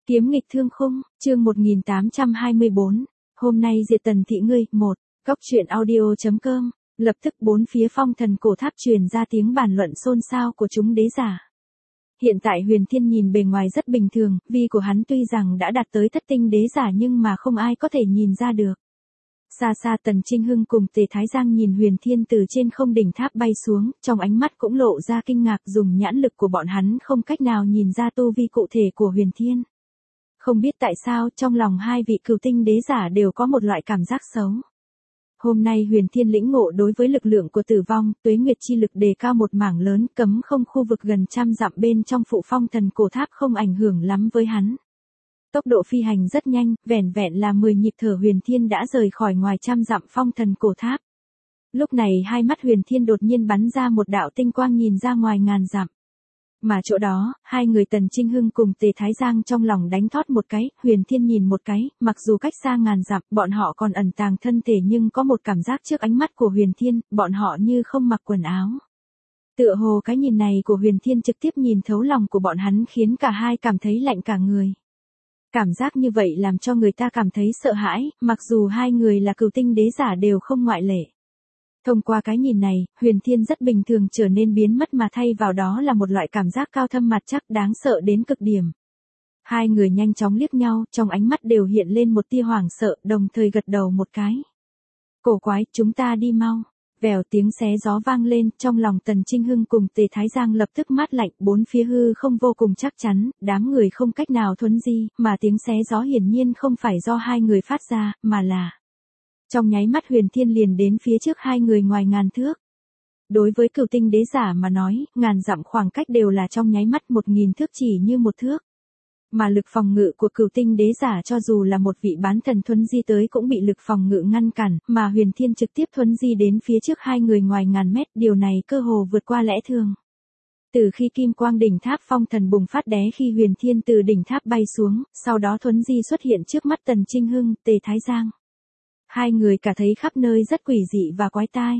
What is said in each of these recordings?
Kiếm nghịch thương khung, chương 1824. Hôm nay diệt Tần thị ngươi, 1. Góc truyện audio.com. Lập tức bốn phía phong thần cổ tháp truyền ra tiếng bàn luận xôn xao của chúng đế giả. Hiện tại Huyền Thiên nhìn bề ngoài rất bình thường, vi của hắn tuy rằng đã đạt tới thất tinh đế giả nhưng mà không ai có thể nhìn ra được. Xa xa Tần Trinh Hưng cùng Tề Thái Giang nhìn Huyền Thiên từ trên không đỉnh tháp bay xuống, trong ánh mắt cũng lộ ra kinh ngạc, dùng nhãn lực của bọn hắn không cách nào nhìn ra tu vi cụ thể của Huyền Thiên. Không biết tại sao trong lòng hai vị cửu tinh đế giả đều có một loại cảm giác xấu. Hôm nay Huyền Thiên lĩnh ngộ đối với lực lượng của tử vong, tuế nguyệt chi lực đề cao một mảng lớn, cấm không khu vực gần trăm dặm bên trong phụ phong thần cổ tháp không ảnh hưởng lắm với hắn. Tốc độ phi hành rất nhanh, vẻn vẹn là 10 nhịp thở Huyền Thiên đã rời khỏi ngoài trăm dặm phong thần cổ tháp. Lúc này hai mắt Huyền Thiên đột nhiên bắn ra một đạo tinh quang nhìn ra ngoài ngàn dặm. Mà chỗ đó, hai người Tần Trinh Hưng cùng Tề Thái Giang trong lòng đánh thót một cái, Huyền Thiên nhìn một cái, mặc dù cách xa ngàn dặm, bọn họ còn ẩn tàng thân thể nhưng có một cảm giác trước ánh mắt của Huyền Thiên, bọn họ như không mặc quần áo. Tựa hồ cái nhìn này của Huyền Thiên trực tiếp nhìn thấu lòng của bọn hắn khiến cả hai cảm thấy lạnh cả người. Cảm giác như vậy làm cho người ta cảm thấy sợ hãi, mặc dù hai người là cửu tinh đế giả đều không ngoại lệ. Thông qua cái nhìn này, Huyền Thiên rất bình thường trở nên biến mất mà thay vào đó là một loại cảm giác cao thâm mặt chắc đáng sợ đến cực điểm. Hai người nhanh chóng liếc nhau, trong ánh mắt đều hiện lên một tia hoảng sợ, đồng thời gật đầu một cái. Cổ quái, chúng ta đi mau. Vèo tiếng xé gió vang lên, trong lòng Tần Trinh Hưng cùng Tề Thái Giang lập tức mát lạnh, bốn phía hư không vô cùng chắc chắn, đám người không cách nào thuấn di, mà tiếng xé gió hiển nhiên không phải do hai người phát ra, mà là... Trong nháy mắt Huyền Thiên liền đến phía trước hai người ngoài ngàn thước. Đối với cửu tinh đế giả mà nói, ngàn dặm khoảng cách đều là trong nháy mắt 1000 thước chỉ như một thước. Mà lực phòng ngự của cửu tinh đế giả cho dù là một vị bán thần thuấn di tới cũng bị lực phòng ngự ngăn cản, mà Huyền Thiên trực tiếp thuấn di đến phía trước hai người ngoài ngàn mét, điều này cơ hồ vượt qua lẽ thường. Từ khi kim quang đỉnh tháp phong thần bùng phát đé khi Huyền Thiên từ đỉnh tháp bay xuống, sau đó thuấn di xuất hiện trước mắt Tần Trinh Hưng, Tề Thái Giang. Hai người cả thấy khắp nơi rất quỷ dị và quái tai.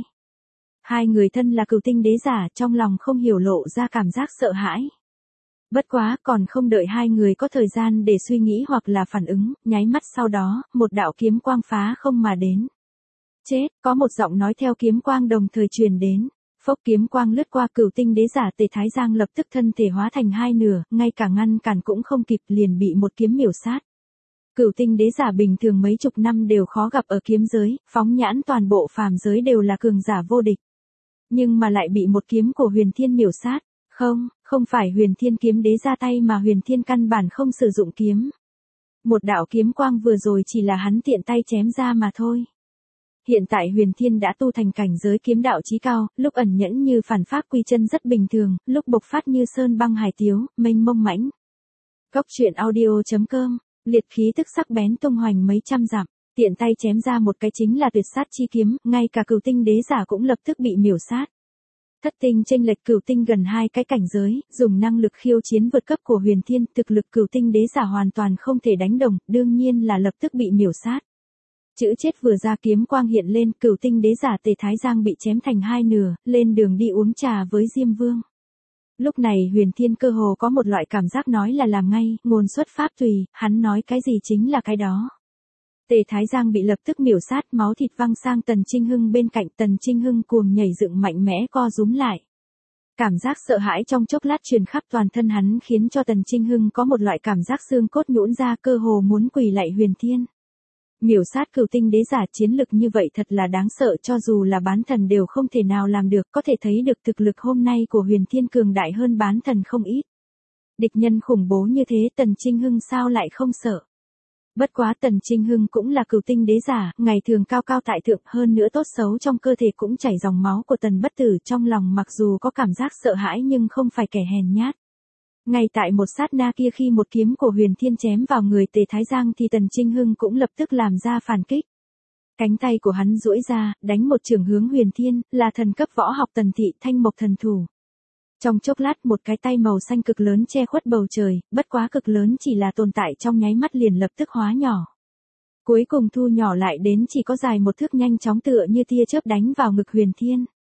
Hai người thân là cửu tinh đế giả trong lòng không hiểu lộ ra cảm giác sợ hãi. Bất quá còn không đợi hai người có thời gian để suy nghĩ hoặc là phản ứng, nháy mắt sau đó, một đạo kiếm quang phá không mà đến. Chết, có một giọng nói theo kiếm quang đồng thời truyền đến. Phốc kiếm quang lướt qua cửu tinh đế giả Tề Thái Giang lập tức thân thể hóa thành hai nửa, ngay cả ngăn cản cũng không kịp liền bị một kiếm miểu sát. Cửu tinh đế giả bình thường mấy chục năm đều khó gặp ở kiếm giới, phóng nhãn toàn bộ phàm giới đều là cường giả vô địch. Nhưng mà lại bị một kiếm của Huyền Thiên miểu sát. Không phải Huyền Thiên kiếm đế ra tay mà Huyền Thiên căn bản không sử dụng kiếm. Một đạo kiếm quang vừa rồi chỉ là hắn tiện tay chém ra mà thôi. Hiện tại Huyền Thiên đã tu thành cảnh giới kiếm đạo chí cao, lúc ẩn nhẫn như phản pháp quy chân rất bình thường, lúc bộc phát như sơn băng hải tiếu, mênh mông mãnh. Góc truyện audio.com. Liệt khí tức sắc bén tung hoành mấy trăm dặm, tiện tay chém ra một cái chính là tuyệt sát chi kiếm, ngay cả cửu tinh đế giả cũng lập tức bị miểu sát. Thất tinh chênh lệch cửu tinh gần hai cái cảnh giới, dùng năng lực khiêu chiến vượt cấp của Huyền Thiên, thực lực cửu tinh đế giả hoàn toàn không thể đánh đồng, đương nhiên là lập tức bị miểu sát. Chữ chết vừa ra kiếm quang hiện lên, cửu tinh đế giả Tề Thái Giang bị chém thành hai nửa, lên đường đi uống trà với Diêm Vương. Lúc này Huyền Thiên cơ hồ có một loại cảm giác nói là làm ngay, ngôn xuất pháp tùy, hắn nói cái gì chính là cái đó. Tề Thái Giang bị lập tức miểu sát, máu thịt văng sang Tần Trinh Hưng bên cạnh, Tần Trinh Hưng cuồng nhảy dựng mạnh mẽ co rúm lại. Cảm giác sợ hãi trong chốc lát truyền khắp toàn thân hắn khiến cho Tần Trinh Hưng có một loại cảm giác xương cốt nhũn ra, cơ hồ muốn quỳ lạy Huyền Thiên. Miểu sát cửu tinh đế giả chiến lực như vậy thật là đáng sợ, cho dù là bán thần đều không thể nào làm được, có thể thấy được thực lực hôm nay của Huyền Thiên cường đại hơn bán thần không ít. Địch nhân khủng bố như thế Tần Trinh Hưng sao lại không sợ. Bất quá Tần Trinh Hưng cũng là cửu tinh đế giả, ngày thường cao cao tại thượng, hơn nữa tốt xấu trong cơ thể cũng chảy dòng máu của Tần bất tử, trong lòng mặc dù có cảm giác sợ hãi nhưng không phải kẻ hèn nhát. Ngay tại một sát na kia khi một kiếm của Huyền Thiên chém vào người Tề Thái Giang thì Tần Trinh Hưng cũng lập tức làm ra phản kích. Cánh tay của hắn duỗi ra, đánh một chưởng hướng Huyền Thiên, là thần cấp võ học Tần thị Thanh Mộc thần thủ. Trong chốc lát một cái tay màu xanh cực lớn che khuất bầu trời, bất quá cực lớn chỉ là tồn tại trong nháy mắt liền lập tức hóa nhỏ. Cuối cùng thu nhỏ lại đến chỉ có dài một thước, nhanh chóng tựa như tia chớp đánh vào ngực Huyền Thiên.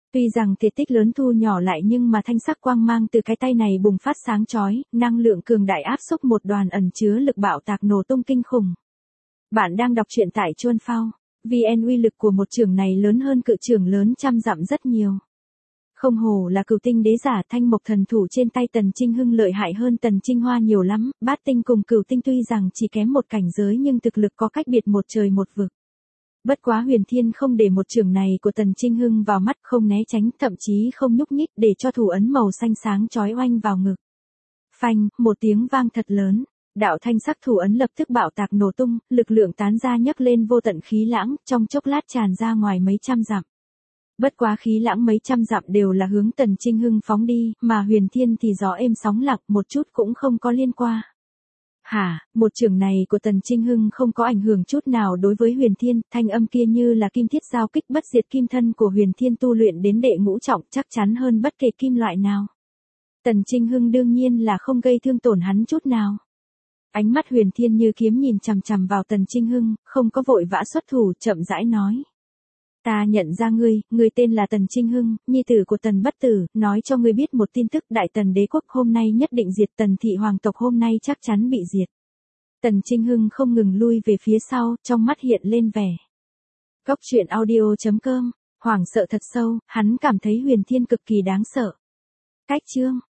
Tuy rằng thể tích lớn thu nhỏ lại nhưng mà thanh sắc quang mang từ cái tay này bùng phát sáng chói, năng lượng cường đại áp xúc một đoàn ẩn chứa lực bạo tạc nổ tung kinh khủng. Bạn đang đọc truyện tại Chuan Phao. VN uy lực của một chưởng này lớn hơn cự chưởng lớn trăm dặm rất nhiều. Không hổ là Cửu Tinh đế giả, thanh mộc thần thủ trên tay Tần Trinh Hưng lợi hại hơn Tần Trinh Hoa nhiều lắm, bát tinh cùng Cửu Tinh tuy rằng chỉ kém một cảnh giới nhưng thực lực có cách biệt một trời một vực. Bất quá Huyền Thiên không để một chưởng này của Tần Trinh Hưng vào mắt, không né tránh, thậm chí không nhúc nhích, để cho thủ ấn màu xanh sáng chói oanh vào ngực. Phanh, một tiếng vang thật lớn, đạo thanh sắc thủ ấn lập tức bạo tạc nổ tung, lực lượng tán ra nhấc lên vô tận khí lãng, trong chốc lát tràn ra ngoài mấy trăm dặm. Bất quá khí lãng mấy trăm dặm đều là hướng Tần Trinh Hưng phóng đi, mà Huyền Thiên thì gió êm sóng lặng, một chút cũng không có liên quan. Hả, một chưởng này của Tần Trinh Hưng không có ảnh hưởng chút nào đối với Huyền Thiên, thanh âm kia như là kim thiết giao kích bất diệt, kim thân của Huyền Thiên tu luyện đến đệ ngũ trọng chắc chắn hơn bất kể kim loại nào. Tần Trinh Hưng đương nhiên là không gây thương tổn hắn chút nào. Ánh mắt Huyền Thiên như kiếm nhìn chằm chằm vào Tần Trinh Hưng, không có vội vã xuất thủ, chậm rãi nói. Ta nhận ra ngươi tên là Tần Trinh Hưng, nhi tử của Tần Bất Tử, nói cho ngươi biết một tin tức, Đại Tần đế quốc hôm nay nhất định diệt, Tần thị hoàng tộc hôm nay chắc chắn bị diệt. Tần Trinh Hưng không ngừng lui về phía sau, trong mắt hiện lên vẻ. Góc truyện audio.com, hoảng sợ thật sâu, hắn cảm thấy Huyền Thiên cực kỳ đáng sợ. Cách chương